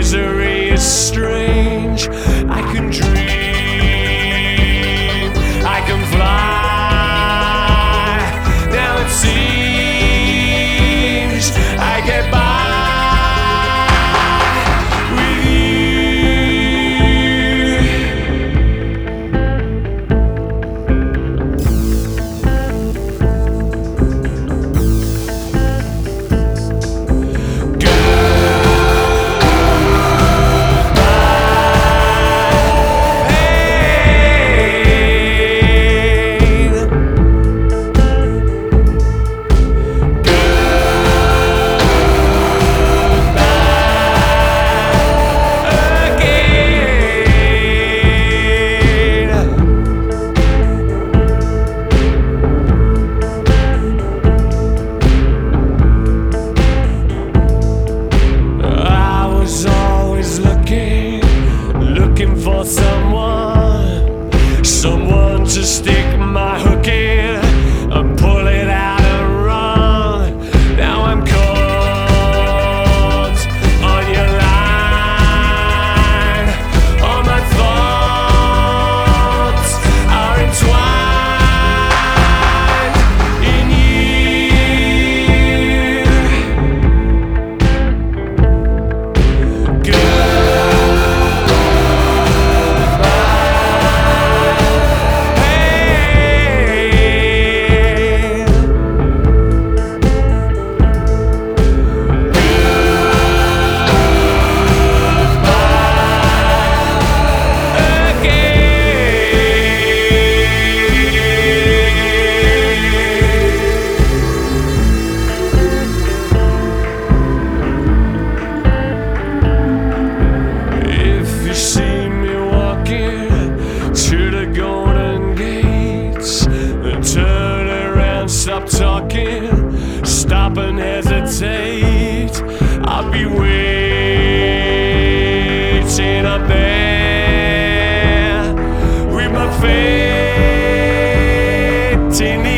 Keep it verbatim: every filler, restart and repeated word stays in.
misery is strange. I can dream, I can fly. Now it seems I get by. For someone, someone to stick my hook in and pull it out and run. Now I'm caught on your line. All my thoughts are entwined in you. Good. Stop talking, stop and hesitate. I'll be waiting up there with my fate in the